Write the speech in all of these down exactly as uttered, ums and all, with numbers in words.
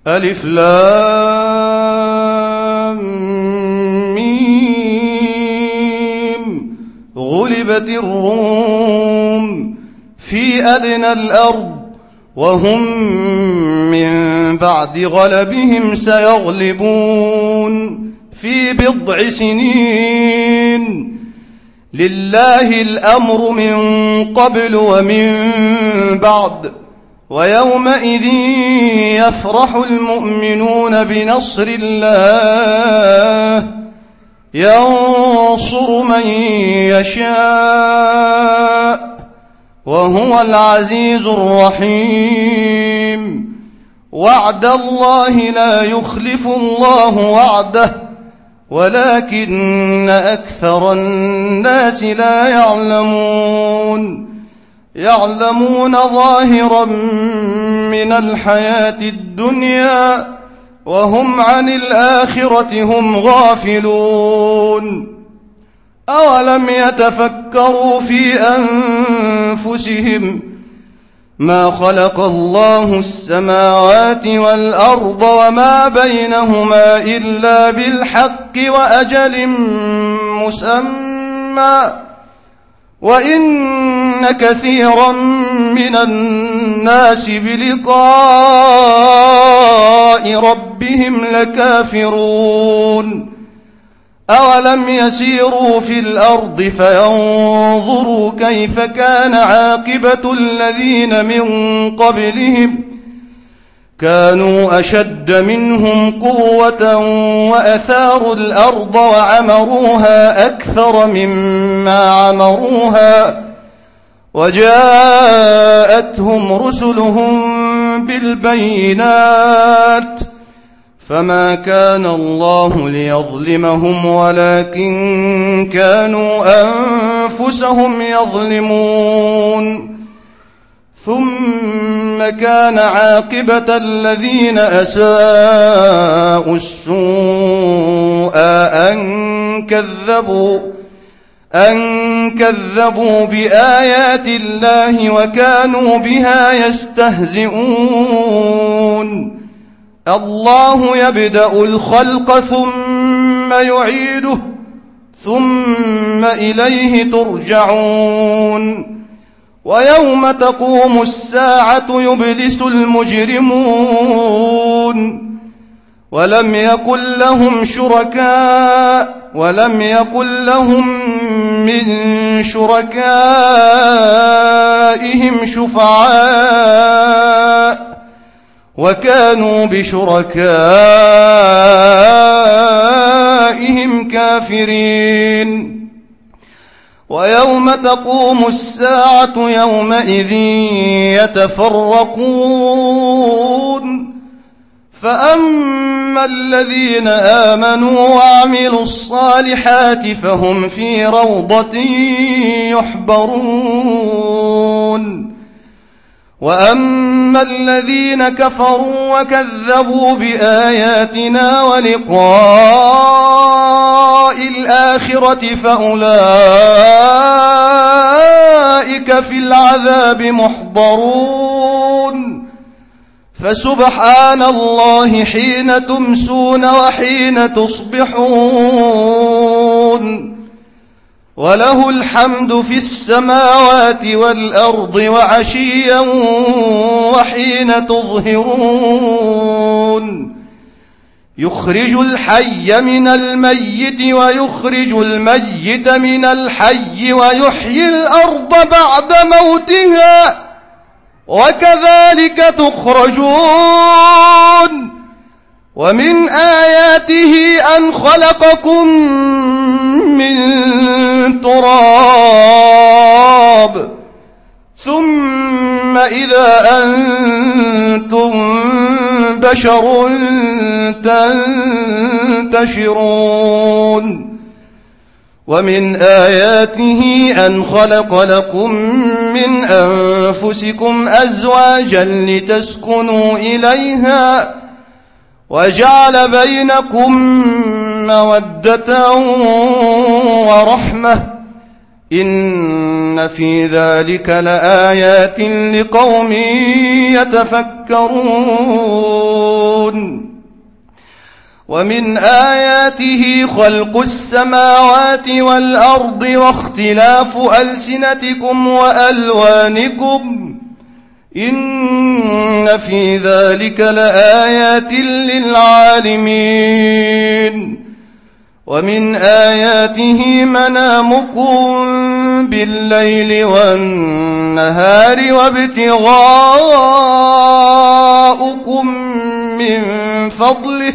ألف لام ميم. غلبت الروم في أدنى الأرض وهم من بعد غلبهم سيغلبون في بضع سنين. لله الأمر من قبل ومن بعد ويومئذ يفرح المؤمنون بنصر الله ينصر من يشاء وهو العزيز الرحيم. وعد الله لا يخلف الله وعده ولكن أكثر الناس لا يعلمون. يعلمون ظاهرا من الحياة الدنيا وهم عن الآخرة هم غافلون. أولم يتفكروا في أنفسهم ما خلق الله السماوات والأرض وما بينهما إلا بالحق وأجل مسمى وإن كثيرا من الناس بلقاء ربهم لكافرون. أولم يسيروا في الأرض فينظروا كيف كان عاقبة الذين من قبلهم كانوا أشد منهم قوة وأثاروا الأرض وعمروها أكثر مما عمروها وجاءتهم رسلهم بالبينات فما كان الله ليظلمهم ولكن كانوا أنفسهم يظلمون. ثم كان عاقبة الذين أساءوا السوء أن كذبوا أن كذبوا بآيات الله وكانوا بها يستهزئون. الله يبدأ الخلق ثم يعيده ثم إليه ترجعون. ويوم تقوم الساعة يبلس المجرمون ولم يكن لهم شركاء ولم يكن لهم من شركائهم شفعاء وكانوا بشركائهم كافرين. ويوم تقوم الساعة يومئذ يتفرقون فأما الذين آمنوا وعملوا الصالحات فهم في روضة يحبرون. وأما الذين كفروا وكذبوا بآياتنا ولقاء الآخرة فأولئك في العذاب محضرون. فسبحان الله حين تمسون وحين تصبحون وله الحمد في السماوات والأرض وعشيا وحين تظهرون. يخرج الحي من الميت ويخرج الميت من الحي ويحيي الأرض بعد موتها وكذلك تخرجون. ومن آياته أن خلقكم من تراب ثم إذا أنتم بشر تنتشرون. ومن آياته أن خلق لكم من أنفسكم أزواجا لتسكنوا إليها وجعل بينكم مودة ورحمة إن في ذلك لآيات لقوم يتفكرون. ومن آياته خلق السماوات والأرض واختلاف ألسنتكم وألوانكم إن في ذلك لآيات للعالمين ومن آياته منامكم بالليل والنهار وابتغاؤكم من فضله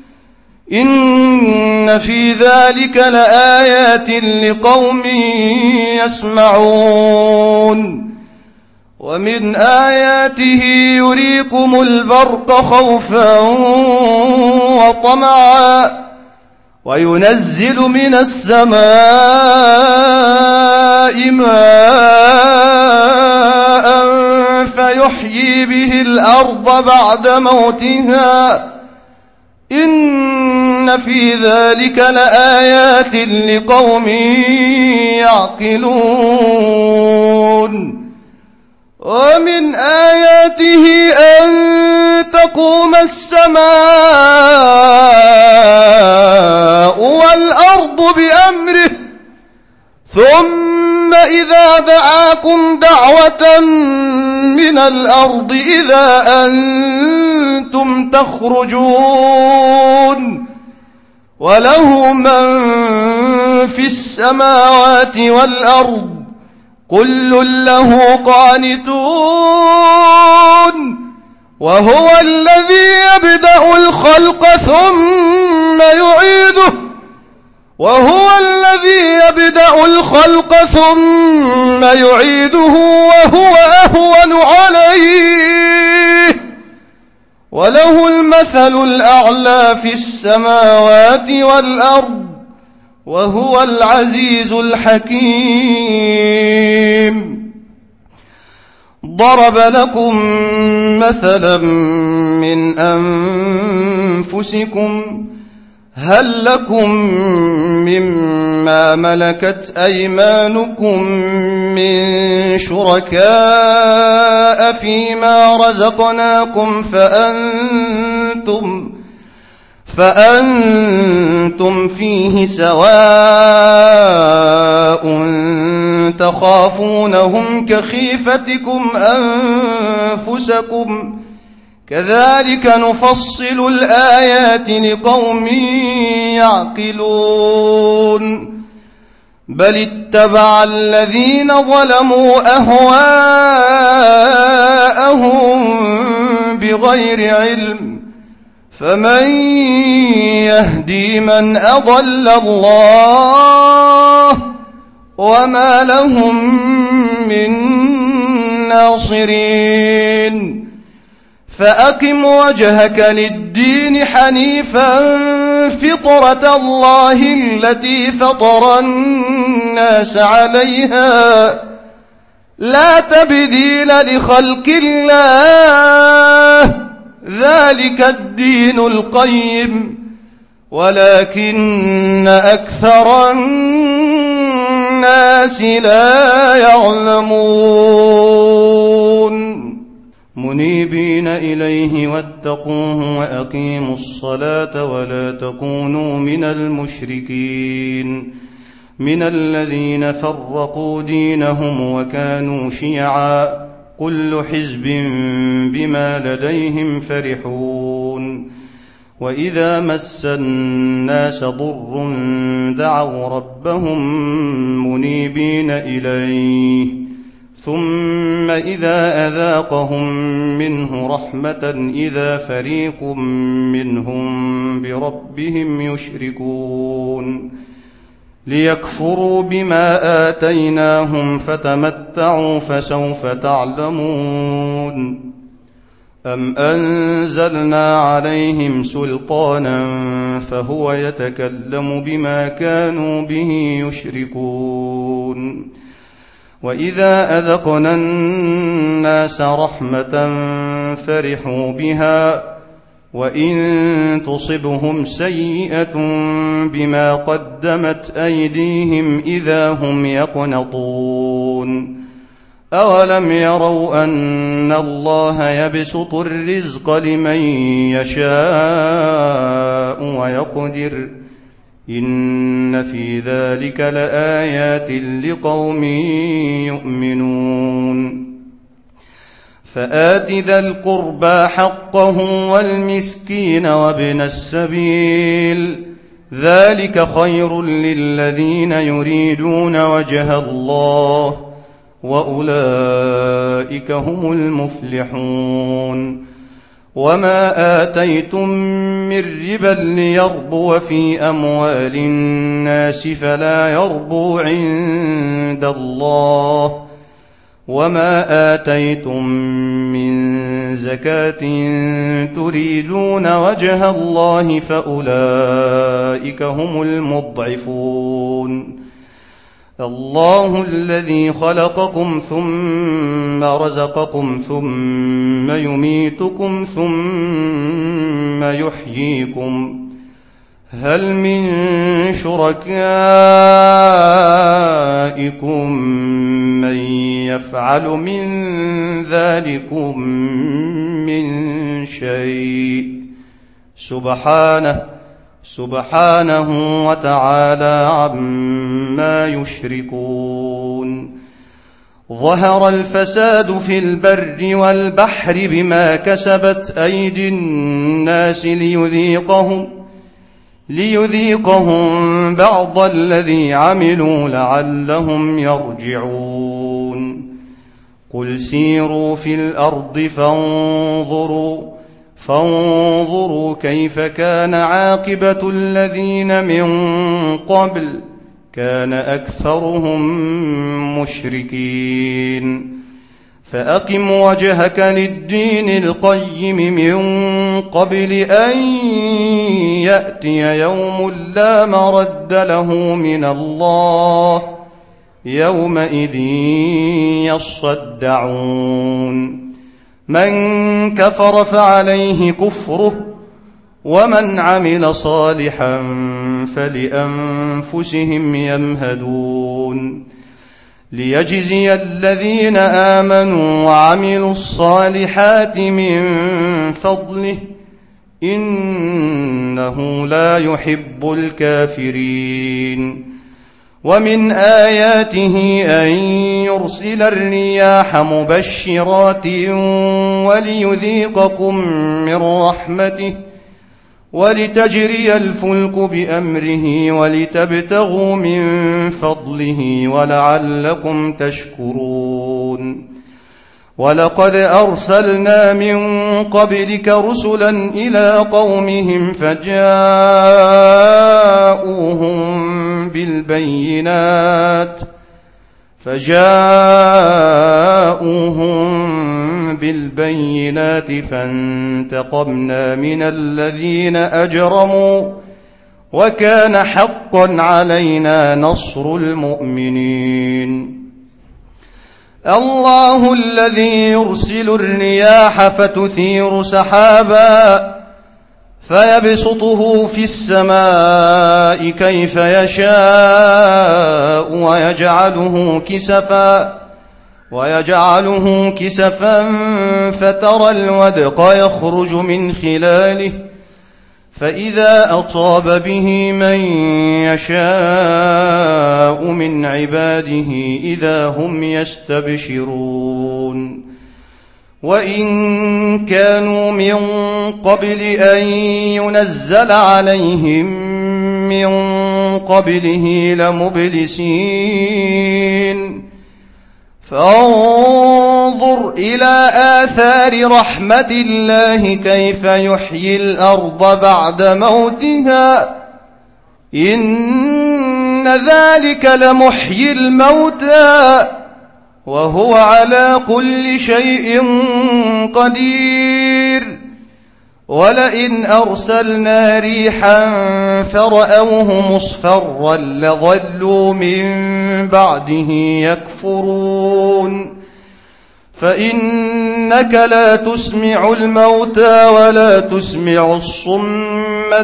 إن في ذلك لآيات لقوم يسمعون ومن آياته يريكم البرق خوفا وطمعا وينزل من السماء ماء فيحيي به الأرض بعد موتها إن في ذلك لآيات لقوم يعقلون ومن آياته أن تقوم السماء والأرض بأمره ثم إذا دعاكم دعوة من الأرض إذا أنتم تخرجون وله من في السماوات والأرض كل له قانتون وهو الذي يبدأ الخلق ثم يعيده وهو الذي يبدأ الخلق ثم يعيده وهو أهون عليه وله المثل الأعلى في السماوات والأرض وهو العزيز الحكيم ضرب لكم مثلا من أنفسكم هل لكم مما ملكت أيمانكم من شركاء فيما رزقناكم فأنتم فأنتم فيه سواء تخافونهم كخيفتكم أنفسكم كذلك نفصل الآيات لقوم يعقلون بل اتبع الذين ظلموا أهواءهم بغير علم فمن يهدي من أضل الله وما لهم من ناصرين فأقم وجهك للدين حنيفا فطرة الله التي فطر الناس عليها لا تبديل لخلق الله ذلك الدين القيم ولكن أكثر الناس لا يعلمون منيبين إليه واتقوه وأقيموا الصلاة ولا تكونوا من المشركين من الذين فرقوا دينهم وكانوا شيعا كل حزب بما لديهم فرحون وإذا مس الناس ضر دعوا ربهم منيبين إليه ثم إذا أذاقهم منه رحمة إذا فريق منهم بربهم يشركون ليكفروا بما آتيناهم فتمتعوا فسوف تعلمون أم أنزلنا عليهم سلطانا فهو يتكلم بما كانوا به يشركون وإذا أذقنا الناس رحمة فرحوا بها وإن تصبهم سيئة بما قدمت أيديهم إذا هم يقنطون أولم يروا أن الله يبسط الرزق لمن يشاء يشاء ويقدر إن في ذلك لآيات لقوم يؤمنون فآت ذا القربى حقه والمسكين وابن السبيل ذلك خير للذين يريدون وجه الله وأولئك هم المفلحون وما آتيتم من ربا ليربو في أموال الناس فلا يربو عند الله وما آتيتم من زكاة تريدون وجه الله فأولئك هم المضعفون الله الذي خلقكم ثم رزقكم ثم يميتكم ثم يحييكم هل من شركائكم من يفعل من ذلكم من شيء سبحانه سبحانه وتعالى عما يشركون ظهر الفساد في البر والبحر بما كسبت أيدي الناس ليذيقهم ليذيقهم بعض الذي عملوا لعلهم يرجعون قل سيروا في الأرض فانظروا فانظروا كيف كان عاقبة الذين من قبل كان أكثرهم مشركين فأقم وجهك للدين القيم من قبل أن يأتي يوم لا مرد له من الله يومئذ يصدعون من كفر فعليه كفره ومن عمل صالحا فلأنفسهم يمهدون ليجزي الذين آمنوا وعملوا الصالحات من فضله إنه لا يحب الكافرين ومن آياته أن يرسل الرياح مبشرات وليذيقكم من رحمته ولتجري الفلك بأمره ولتبتغوا من فضله ولعلكم تشكرون ولقد أرسلنا من قبلك رسلا إلى قومهم فجاءوهم بالبينات فجاءوهم بالبينات فانتقمنا من الذين أجرموا وكان حقا علينا نصر المؤمنين الله الذي يرسل الرياح فتثير سحابا فيبسطه في السماء كيف يشاء ويجعله كسفا ويجعله كسفا فترى الودق يخرج من خلاله فإذا أصاب به من يشاء من عباده إذا هم يستبشرون وإن كانوا من قبل أن ينزل عليهم من قبله لمبلسين فانظر إلى آثار رحمة الله كيف يحيي الأرض بعد موتها إن ذلك لمحيي الموتى وهو على كل شيء قدير ولئن أرسلنا ريحا فرأوه مصفرا لظلوا من بعده يكفرون فإنك لا تسمع الموتى ولا تسمع الصم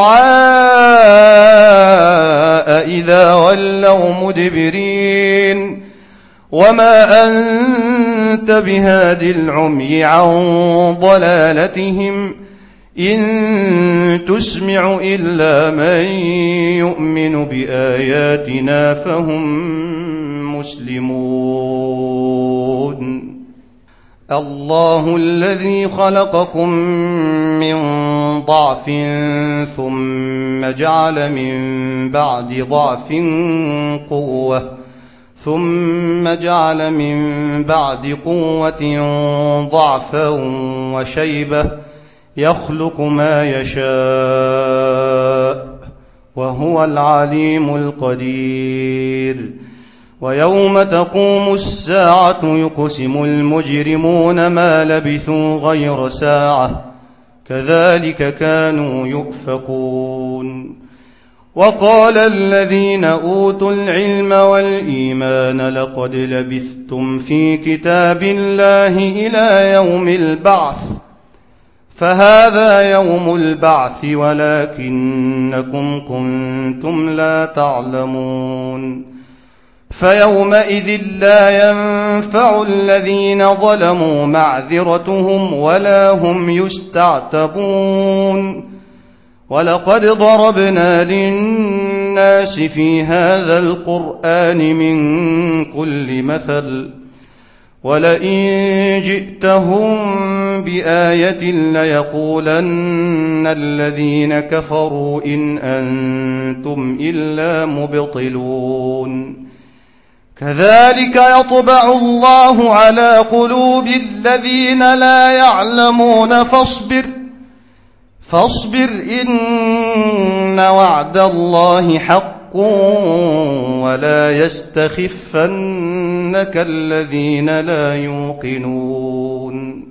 الدعاء إذا ولوا مدبرين وما أنت بهاد العمي عن ضلالتهم إن تسمع إلا من يؤمن بآياتنا فهم مسلمون. الله الذي خلقكم من ضعف ثم جعل من بعد ضعف قوة ثم جعل من بعد قوة ضعفا وشيبة يخلق ما يشاء وهو العليم القدير. ويوم تقوم الساعة يقسم المجرمون ما لبثوا غير ساعة كذلك كانوا يؤفكون. وقال الذين أوتوا العلم والإيمان لقد لبثتم في كتاب الله إلى يوم البعث فهذا يوم البعث ولكنكم كنتم لا تعلمون. فيومئذ لا ينفع الذين ظلموا معذرتهم ولا هم يستعتبون. ولقد ضربنا للناس في هذا القرآن من كل مثل ولئن جئتهم بآية ليقولن الذين كفروا إن أنتم إلا مبطلون. كذلك يطبع الله على قلوب الذين لا يعلمون فاصبر فاصبر إن وعد الله حق ولا يستخفنك الذين لا يوقنون.